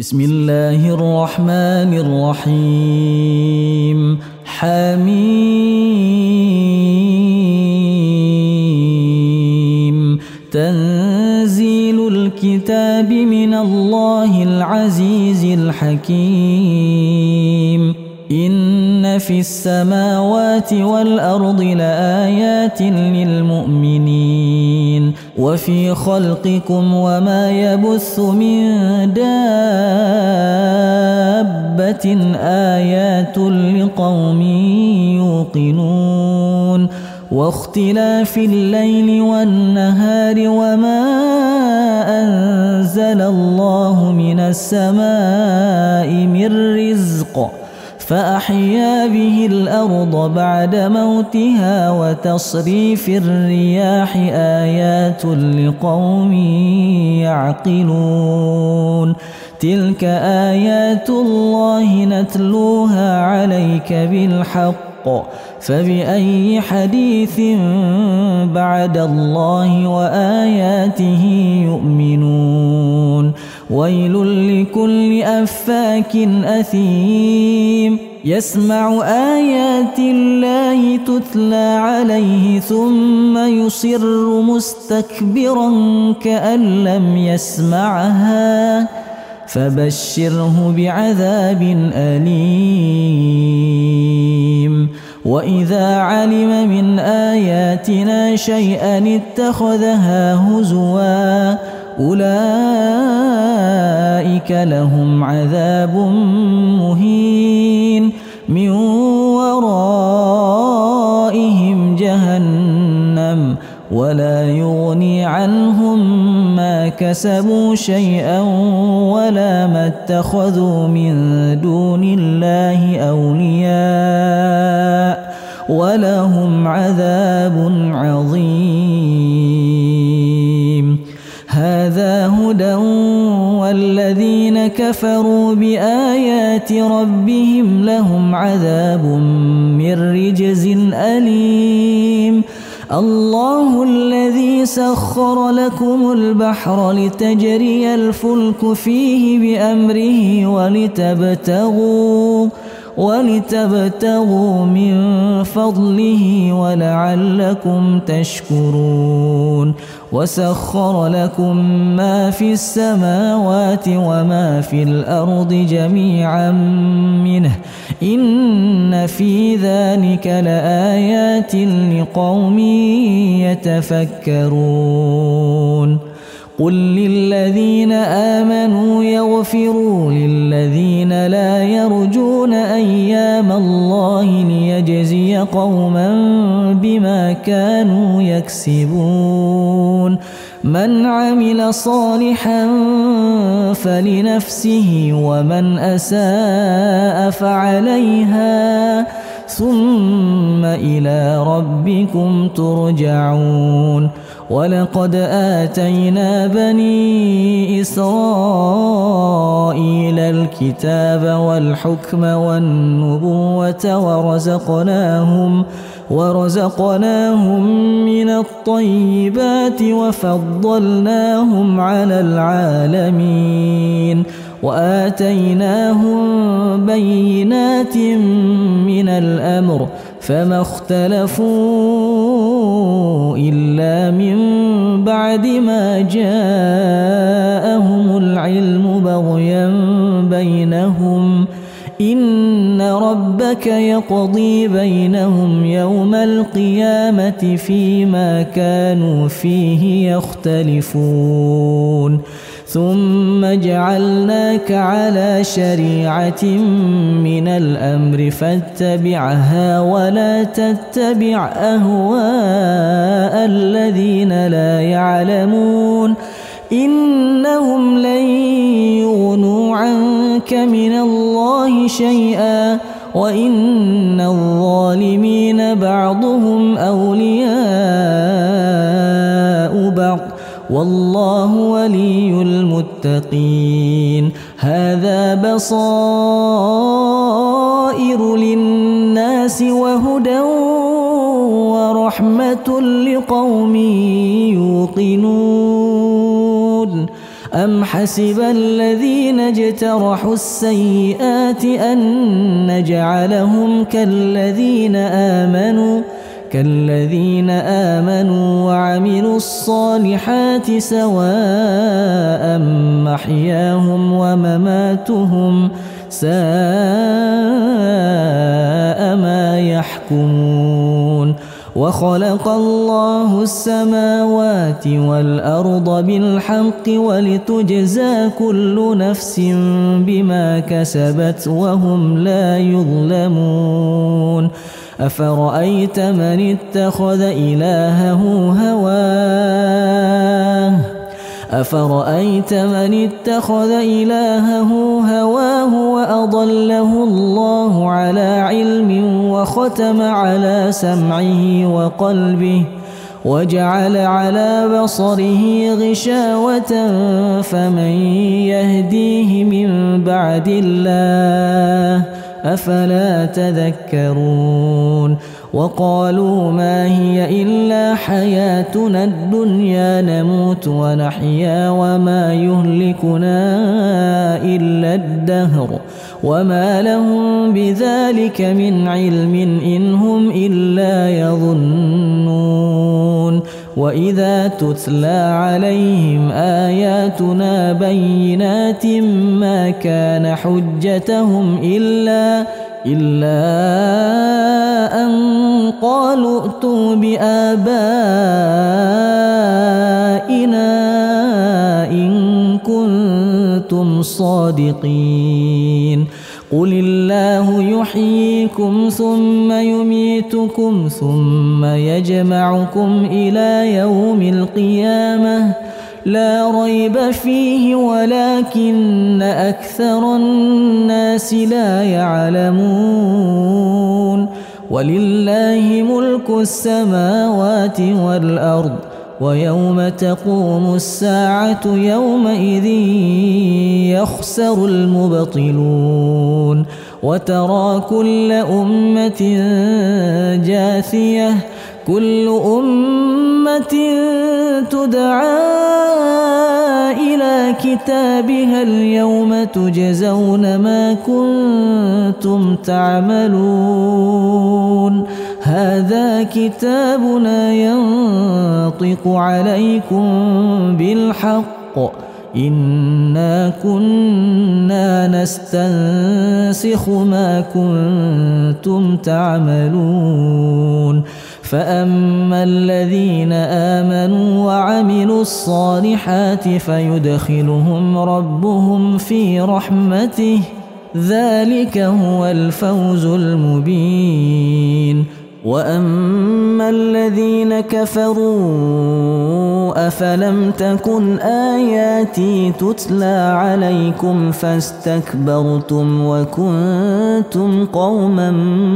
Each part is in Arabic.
بسم الله الرحمن الرحيم. حميم. تنزيل الكتاب من الله العزيز الحكيم. إن في السماوات والأرض لآيات للمؤمنين وفي خلقكم وما يبث من دابة آيات لقوم يوقنون واختلاف الليل والنهار وما أنزل الله من السماء من رزق فأحيا به الأرض بعد موتها وتصريف الرياح آيات لقوم يعقلون. تلك آيات الله نتلوها عليك بالحق فبأي حديث بعد الله وآياته يؤمنون. ويل لكل أفاك أثيم يسمع آيات الله تتلى عليه ثم يصر مستكبرا كأن لم يسمعها فبشره بعذاب أليم. وإذا علم من آياتنا شيئا اتخذها هزوا أولئك لهم عذاب مهين من ورائهم جهنم ولا يغني عنهم ما كسبوا شيئا ولا ما اتخذوا من دون الله أولياء ولهم عذاب عظيم. هذا هدى والذين كفروا بآيات ربهم لهم عذاب من رجز أليم. الله الذي سخر لكم البحر لتجري الفلك فيه بأمره ولتبتغوا من فضله ولعلكم تشكرون. وسخر لكم ما في السماوات وما في الأرض جميعا منه إن في ذلك لآيات لقوم يتفكرون. قل للذين آمنوا يغفروا للذين لا يرجون أيام الله ليجزي قوما بما كانوا يكسبون. من عمل صالحا فلنفسه ومن أساء فعليها ثم إلى ربكم ترجعون. ولقد آتينا بني إسرائيل الكتاب والحكم والنبوة ورزقناهم من الطيبات وفضلناهم على العالمين وآتيناهم بينات من الأمر فما اختلفوا إلا من بعد ما جاءهم العلم بغيا بينهم إن ربك يقضي بينهم يوم القيامة فيما كانوا فيه يختلفون. ثم جعلناك على شريعة من الأمر فاتبعها ولا تتبع أهواء الذين لا يعلمون إنهم لن يغنوا عنك من الله شيئا وإن الظالمين بعضهم أولياء بعض والله ولي المتقين. هذا بصائر للناس وهدى ورحمة لقوم يوقنون. أم حسب الذين اجترحوا السيئات أن نجعلهم كالذين آمنوا وعملوا الصالحات سواء محياهم ومماتهم ساء ما يحكمون وخلق الله السماوات والأرض بالحق ولتجزى كل نفس بما كسبت وهم لا يظلمون أفرأيت من اتخذ إلهه هواه وأضله الله على علم وختم على سمعه وقلبه وجعل على بصره غشاوة فمن يهديه من بعد الله أفلا تذكرون وقالوا ما هي إلا حياتنا الدنيا نموت ونحيا وما يهلكنا إلا الدهر وما لهم بذلك من علم إن هم إلا يظنون وإذا تتلى عليهم آياتنا بينات ما كان حجتهم إلا أن قالوا ائتوا بآبائنا إن كنتم صادقين قل الله يحييكم ثم يميتكم ثم يجمعكم إلى يوم القيامة لا ريب فيه ولكن أكثر الناس لا يعلمون ولله ملك السماوات والأرض ويوم تقوم الساعة يومئذ يخسر المبطلون وترى كل أمة جاثية كل أمة تدعى إلى كتابها اليوم تجزون ما كنتم تعملون هذا كتابنا ينطق عليكم بالحق إنا كنا نستنسخ ما كنتم تعملون فأما الذين آمنوا وعملوا الصالحات فيدخلهم ربهم في رحمته ذلك هو الفوز المبين وأما الذين كفروا أفلم تكن آياتي تتلى عليكم فاستكبرتم وكنتم قوما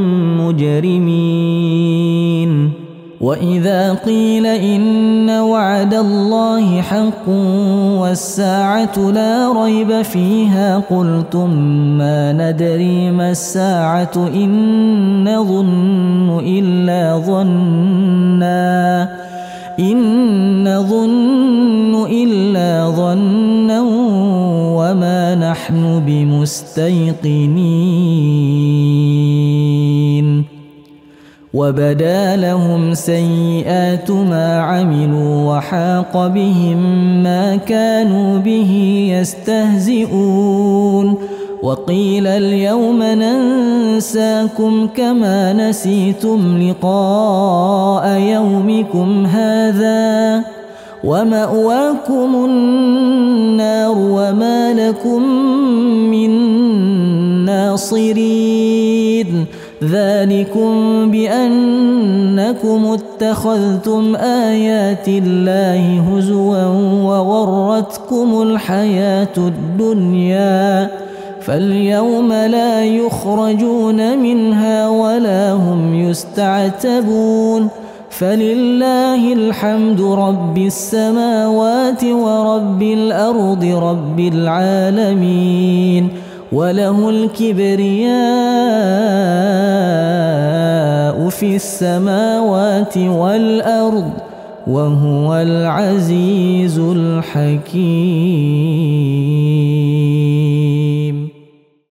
مجرمين وإذا قيل إن وعد الله حق والساعة لا ريب فيها قلتم ما ندري ما الساعة إن نظن إلا ظنا وما نحن بمستيقنين وبدا لهم سيئات ما عملوا وحاق بهم ما كانوا به يستهزئون وقيل اليوم ننساكم كما نسيتم لقاء يومكم هذا ومأواكم النار وما لكم من ناصرين ذلكم بأنكم اتخذتم آيات الله هزوا وغرتكم الحياة الدنيا فاليوم لا يخرجون منها ولا هم يستعتبون فلله الحمد رب السماوات ورب الأرض رب العالمين وله الكبرياء في السماوات والأرض وهو العزيز الحكيم.